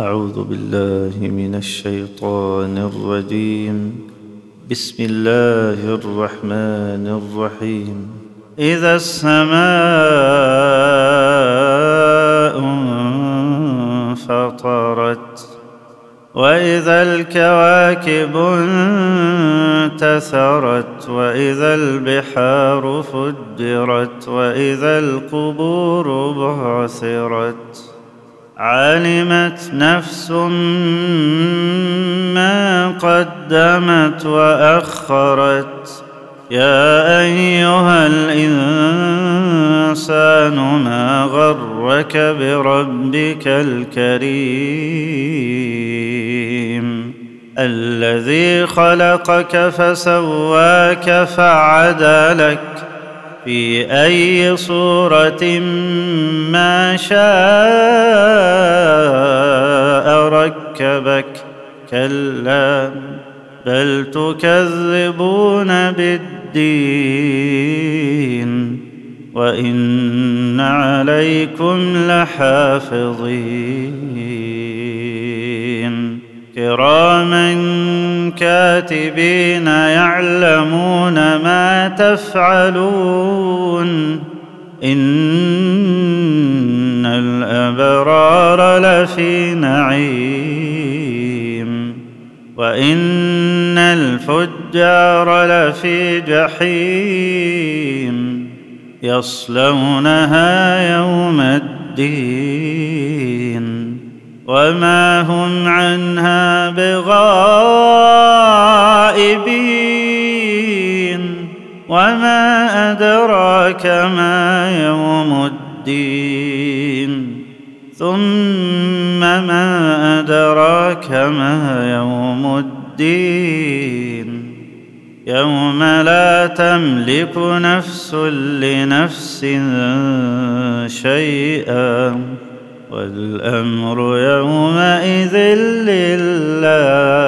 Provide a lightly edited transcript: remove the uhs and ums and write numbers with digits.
أعوذ بالله من الشيطان الرجيم. بسم الله الرحمن الرحيم. إذا السماء انفطرت وإذا الكواكب انتثرت وإذا البحار فجرت وإذا القبور بعثرت علمت نفس ما قدمت وأخرت يا أيها الإنسان ما غرك بربك الكريم الذي خلقك فسواك فعدلك في أي صورة ما شاء ركبك كلا بل تكذبون بالدين وإن عليكم لحافظين كراما كاتبين يعلمون ما تفعلون إن الأبرار لفي نعيم وإن الفجار لفي جحيم يصلونها يوم الدين وما هم عنها بغائبين وما أدراك ما يوم الدين ثم ما أدراك ما يوم الدين يوم لا تملك نفس لنفس شيئا والأمر يومئذ لله